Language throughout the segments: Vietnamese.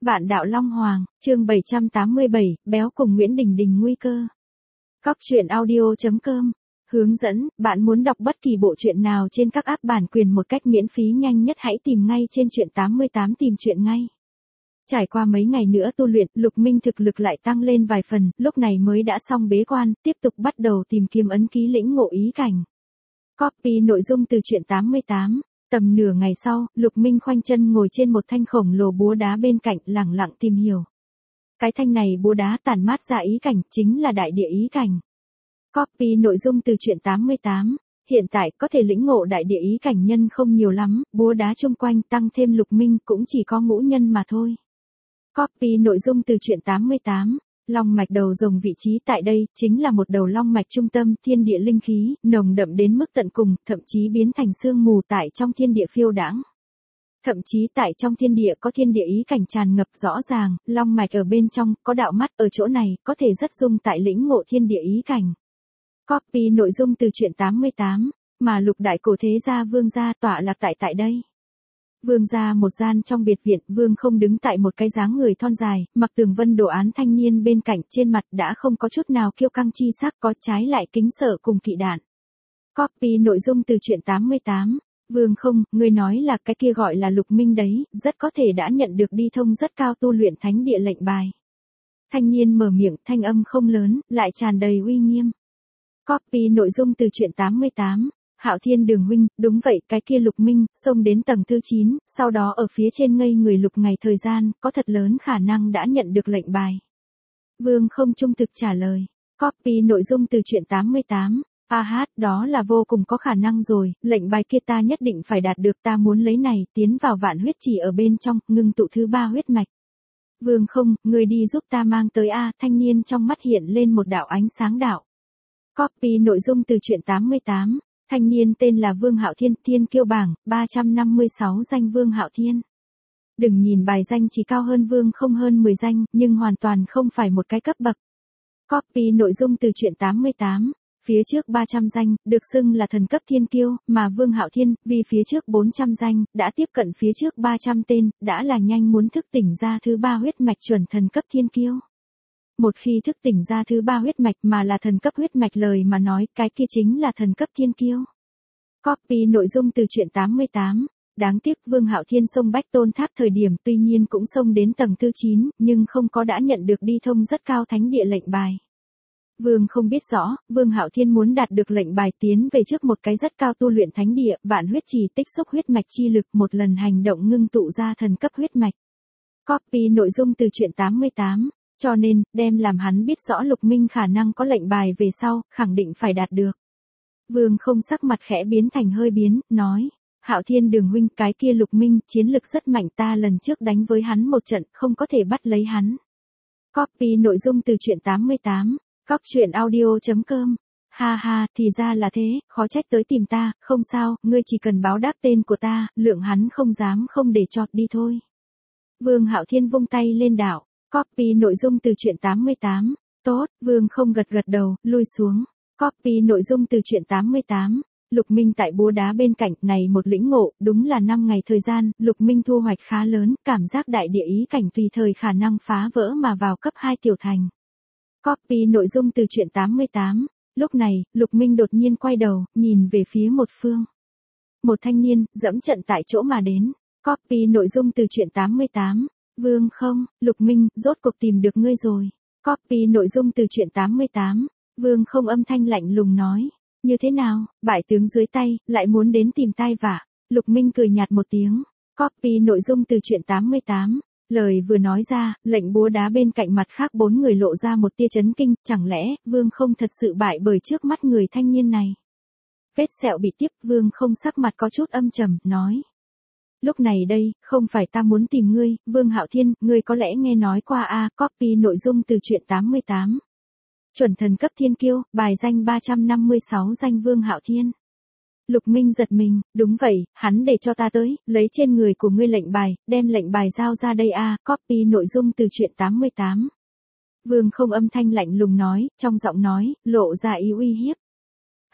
Vạn đạo Long Hoàng, chương 787, béo cùng Nguyễn Đình Đình nguy cơ. Cóc truyện audio.com. Hướng dẫn, bạn muốn đọc bất kỳ bộ truyện nào trên các app bản quyền một cách miễn phí nhanh nhất hãy tìm ngay trên truyện 88 tìm truyện ngay. Trải qua mấy ngày nữa tu luyện, Lục Minh thực lực lại tăng lên vài phần, lúc này mới đã xong bế quan, tiếp tục bắt đầu tìm kiếm ấn ký lĩnh ngộ ý cảnh. Copy nội dung từ truyện 88. Tầm nửa ngày sau, Lục Minh khoanh chân ngồi trên một thanh khổng lồ búa đá bên cạnh lẳng lặng tìm hiểu. Cái thanh này búa đá tản mát ra ý cảnh chính là đại địa ý cảnh. Copy nội dung từ truyện 88. Hiện tại có thể lĩnh ngộ đại địa ý cảnh nhân không nhiều lắm, búa đá chung quanh tăng thêm Lục Minh cũng chỉ có ngũ nhân mà thôi. Copy nội dung từ truyện 88. Long mạch đầu rồng vị trí tại đây chính là một đầu long mạch trung tâm thiên địa linh khí, nồng đậm đến mức tận cùng, thậm chí biến thành sương mù tại trong thiên địa phiêu đãng. Thậm chí tại trong thiên địa có thiên địa ý cảnh tràn ngập rõ ràng, long mạch ở bên trong, có đạo mắt ở chỗ này, có thể rất dung tại lĩnh ngộ thiên địa ý cảnh. Copy nội dung từ truyện 88, mà lục đại cổ thế gia vương gia tọa lạc tại đây. Vương gia một gian trong biệt viện, Vương không đứng tại một cái dáng người thon dài, mặc tường vân đồ án thanh niên bên cạnh, trên mặt đã không có chút nào kiêu căng chi sắc, có trái lại kính sợ cùng kỵ đạn. Copy nội dung từ truyện 88. Vương không, ngươi nói là cái kia gọi là Lục Minh đấy, rất có thể đã nhận được đi thông rất cao tu luyện thánh địa lệnh bài. Thanh niên mở miệng, thanh âm không lớn, lại tràn đầy uy nghiêm. Copy nội dung từ truyện 88. Hạo Thiên Đường huynh, đúng vậy, cái kia Lục Minh, xông đến tầng thứ 9, sau đó ở phía trên ngây người lục ngày thời gian, có thật lớn khả năng đã nhận được lệnh bài. Vương không trung thực trả lời. Copy nội dung từ truyện 88. Đó là vô cùng có khả năng rồi, lệnh bài kia ta nhất định phải đạt được, ta muốn lấy này, tiến vào vạn huyết chỉ ở bên trong, ngưng tụ thứ 3 huyết mạch. Vương không, người đi giúp ta mang tới thanh niên trong mắt hiện lên một đạo ánh sáng đạo. Copy nội dung từ truyện 88. Thanh niên tên là Vương Hạo Thiên, Thiên Kiêu bảng, 356 danh Vương Hạo Thiên. Đừng nhìn bài danh chỉ cao hơn Vương không hơn 10 danh, nhưng hoàn toàn không phải một cái cấp bậc. Copy nội dung từ truyện 88. Phía trước 300 danh, được xưng là thần cấp thiên kiêu, mà Vương Hạo Thiên, vì phía trước 400 danh, đã tiếp cận phía trước 300 tên, đã là nhanh muốn thức tỉnh ra thứ 3 huyết mạch chuẩn thần cấp thiên kiêu. Một khi thức tỉnh ra thứ 3 huyết mạch mà là thần cấp huyết mạch lời mà nói, cái kia chính là thần cấp thiên kiêu. Copy nội dung từ truyện 88. Đáng tiếc Vương Hạo Thiên xông Bách Tôn Tháp thời điểm tuy nhiên cũng xông đến tầng thứ 9, nhưng không có đã nhận được đi thông rất cao thánh địa lệnh bài. Vương không biết rõ, Vương Hạo Thiên muốn đạt được lệnh bài tiến về trước một cái rất cao tu luyện thánh địa, vạn huyết trì tích xúc huyết mạch chi lực một lần hành động ngưng tụ ra thần cấp huyết mạch. Copy nội dung từ truyện 88. Cho nên, đem làm hắn biết rõ Lục Minh khả năng có lệnh bài về sau, khẳng định phải đạt được. Vương không sắc mặt khẽ biến thành hơi biến, nói. Hạo Thiên Đường huynh, cái kia Lục Minh, chiến lực rất mạnh, ta lần trước đánh với hắn một trận, không có thể bắt lấy hắn. Copy nội dung từ truyện 88. Cóc truyện audio.com. Thì ra là thế, khó trách tới tìm ta, không sao, ngươi chỉ cần báo đáp tên của ta, lượng hắn không dám không để chọt đi thôi. Vương Hạo Thiên vung tay lên đảo. Copy nội dung từ truyện 88. Tốt, Vương không gật đầu, lui xuống. Copy nội dung từ truyện 88. Lục Minh tại búa đá bên cạnh này một lĩnh ngộ, đúng là 5 ngày thời gian, Lục Minh thu hoạch khá lớn, cảm giác đại địa ý cảnh tùy thời khả năng phá vỡ mà vào cấp 2 tiểu thành. Copy nội dung từ truyện 88. Lúc này, Lục Minh đột nhiên quay đầu, nhìn về phía một phương. Một thanh niên, dẫm trận tại chỗ mà đến. Copy nội dung từ truyện 88. Vương không, Lục Minh, rốt cuộc tìm được ngươi rồi. Copy nội dung từ truyện 88. Vương không âm thanh lạnh lùng nói. Như thế nào, bại tướng dưới tay, lại muốn đến tìm tai vạ. Lục Minh cười nhạt một tiếng. Copy nội dung từ truyện 88. Lời vừa nói ra, lệnh búa đá bên cạnh mặt khác 4 người lộ ra một tia chấn kinh, chẳng lẽ, Vương không thật sự bại bởi trước mắt người thanh niên này. Vết sẹo bị tiếp, Vương không sắc mặt có chút âm trầm, nói. Lúc này đây, không phải ta muốn tìm ngươi, Vương Hạo Thiên, ngươi có lẽ nghe nói qua copy nội dung từ truyện 88. Chuẩn thần cấp thiên kiêu, bài danh 356 danh Vương Hạo Thiên. Lục Minh giật mình, đúng vậy, hắn để cho ta tới, lấy trên người của ngươi lệnh bài, đem lệnh bài giao ra đây copy nội dung từ truyện 88. Vương không âm thanh lạnh lùng nói, trong giọng nói, lộ ra ý uy hiếp.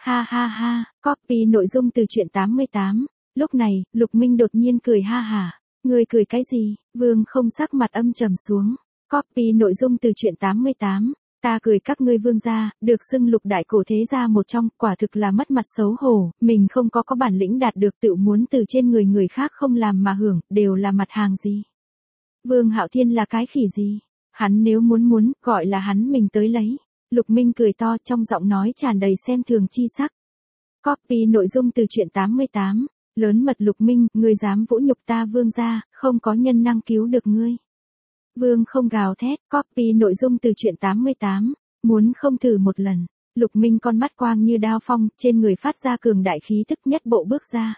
Copy nội dung từ truyện 88. Lúc này, Lục Minh đột nhiên cười ha hả. Ngươi cười cái gì? Vương không sắc mặt âm trầm xuống. Copy nội dung từ truyện 88. Ta cười các ngươi vương gia, được xưng lục đại cổ thế gia một trong, quả thực là mất mặt xấu hổ, mình không có bản lĩnh đạt được tự muốn từ trên người người khác không làm mà hưởng, đều là mặt hàng gì. Vương Hạo Thiên là cái khỉ gì? Hắn nếu muốn, gọi là hắn mình tới lấy. Lục Minh cười to trong giọng nói tràn đầy xem thường chi sắc. Copy nội dung từ truyện 88. Lớn mật Lục Minh, ngươi dám vũ nhục ta vương gia, không có nhân năng cứu được ngươi. Vương không gào thét, copy nội dung từ truyện 88. Muốn không thử một lần. Lục Minh con mắt quang như đao phong, trên người phát ra cường đại khí tức nhất bộ bước ra.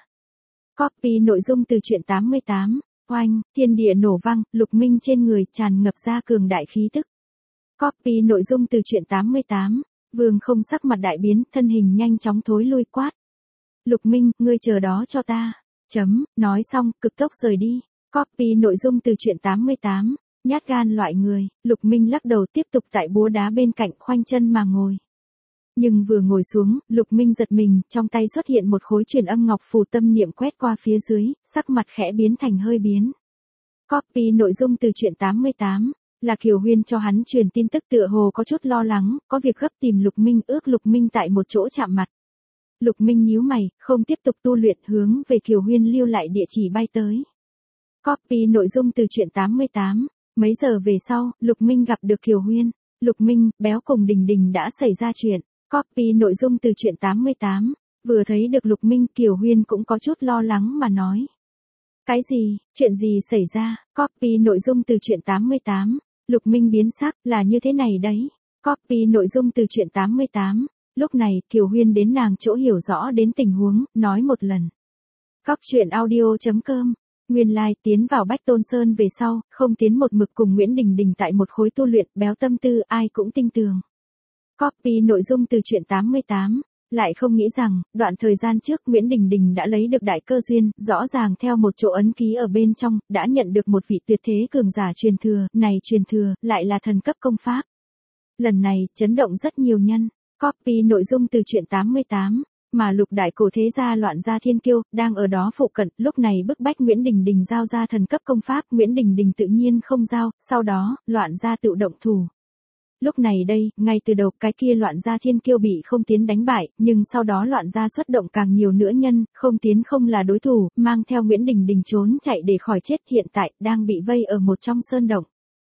Copy nội dung từ truyện 88. Oanh, thiên địa nổ vang, Lục Minh trên người tràn ngập ra cường đại khí tức. Copy nội dung từ truyện 88. Vương không sắc mặt đại biến, thân hình nhanh chóng thối lui quát. Lục Minh, ngươi chờ đó cho ta. Nói xong, cực tốc rời đi. Copy nội dung từ truyện 88. Nhát gan loại người, Lục Minh lắc đầu tiếp tục tại búa đá bên cạnh khoanh chân mà ngồi. Nhưng vừa ngồi xuống, Lục Minh giật mình, trong tay xuất hiện một khối truyền âm ngọc phù, tâm niệm quét qua phía dưới, sắc mặt khẽ biến thành hơi biến. Copy nội dung từ truyện 88. Là Kiều Huyên cho hắn truyền tin tức, tựa hồ có chút lo lắng, có việc gấp tìm Lục Minh, ước Lục Minh tại một chỗ chạm mặt. Lục Minh nhíu mày, không tiếp tục tu luyện, hướng về Kiều Huyên lưu lại địa chỉ bay tới. Copy nội dung từ truyện 88. Mấy giờ về sau, Lục Minh gặp được Kiều Huyên. Lục Minh, Béo cùng Đình Đình đã xảy ra chuyện. Copy nội dung từ truyện 88. Vừa thấy được Lục Minh, Kiều Huyên cũng có chút lo lắng mà nói. Cái gì, chuyện gì xảy ra? Copy nội dung từ truyện 88. Lục Minh biến sắc, là như thế này đấy. Copy nội dung từ truyện 88. Lúc này, Kiều Huyên đến nàng chỗ hiểu rõ đến tình huống, nói một lần. Cóc audio.com. Nguyên lai tiến vào Bách Tôn Sơn về sau, không tiến một mực cùng Nguyễn Đình Đình tại một khối tu luyện, béo tâm tư ai cũng tinh tường. Copy nội dung từ truyện 88. Lại không nghĩ rằng, đoạn thời gian trước Nguyễn Đình Đình đã lấy được đại cơ duyên, rõ ràng theo một chỗ ấn ký ở bên trong, đã nhận được một vị tuyệt thế cường giả truyền thừa, này truyền thừa, lại là thần cấp công pháp. Lần này, chấn động rất nhiều nhân. Copy nội dung từ truyện 88. Mà lục đại cổ thế gia Loạn Gia Thiên Kiêu, đang ở đó phụ cận, lúc này bức bách Nguyễn Đình Đình giao ra thần cấp công pháp, Nguyễn Đình Đình tự nhiên không giao, sau đó, Loạn Gia tự động thủ. Lúc này đây, ngay từ đầu cái kia Loạn Gia Thiên Kiêu bị Không Tiến đánh bại, nhưng sau đó Loạn Gia xuất động càng nhiều nữa nhân, Không Tiến không là đối thủ, mang theo Nguyễn Đình Đình trốn chạy để khỏi chết, hiện tại, đang bị vây ở một trong sơn động.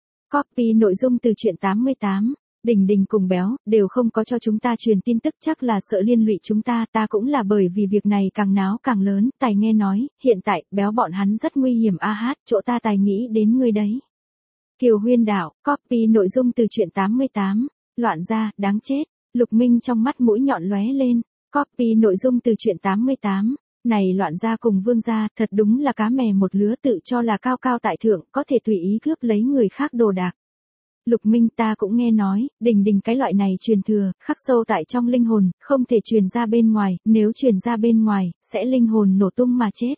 Copy nội dung từ truyện 88. Đình Đình cùng Béo, đều không có cho chúng ta truyền tin tức, chắc là sợ liên lụy chúng ta cũng là bởi vì việc này càng náo càng lớn, tài nghe nói, hiện tại, Béo bọn hắn rất nguy hiểm chỗ ta tài nghĩ đến ngươi đấy. Kiều Huyên đạo, copy nội dung từ truyện 88, Loạn Gia, đáng chết, Lục Minh trong mắt mũi nhọn lóe lên, copy nội dung từ truyện 88, này Loạn Gia cùng Vương Gia, thật đúng là cá mè một lứa, tự cho là cao cao tại thượng, có thể tùy ý cướp lấy người khác đồ đạc. Lục Minh, ta cũng nghe nói, Đình Đình cái loại này truyền thừa, khắc sâu tại trong linh hồn, không thể truyền ra bên ngoài, nếu truyền ra bên ngoài, sẽ linh hồn nổ tung mà chết.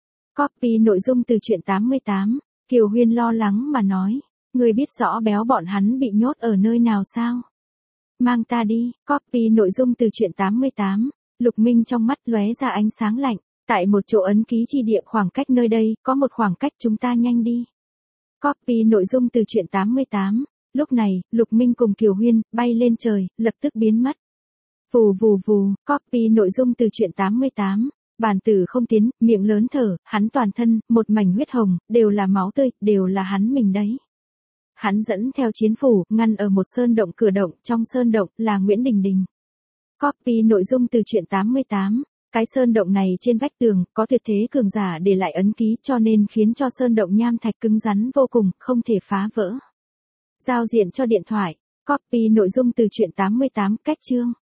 Copy nội dung từ truyện 88, Kiều Huyên lo lắng mà nói, ngươi biết rõ Béo bọn hắn bị nhốt ở nơi nào sao? Mang ta đi. Copy nội dung từ truyện 88, Lục Minh trong mắt lóe ra ánh sáng lạnh, tại một chỗ ấn ký chi địa khoảng cách nơi đây, có một khoảng cách, chúng ta nhanh đi. Copy nội dung từ truyện 88. Lúc này, Lục Minh cùng Kiều Huyên, bay lên trời, lập tức biến mất. Vù vù vù, copy nội dung từ truyện 88. Bàn tử Không Tiến, miệng lớn thở, hắn toàn thân, một mảnh huyết hồng, đều là máu tươi, đều là hắn mình đấy. Hắn dẫn theo chiến phủ, ngăn ở một sơn động cửa động, trong sơn động, là Nguyễn Đình Đình. Copy nội dung từ truyện 88. Cái sơn động này trên vách tường, có tuyệt thế cường giả để lại ấn ký, cho nên khiến cho sơn động nham thạch cứng rắn vô cùng, không thể phá vỡ. Giao diện cho điện thoại. Copy nội dung từ truyện 88, cách chương.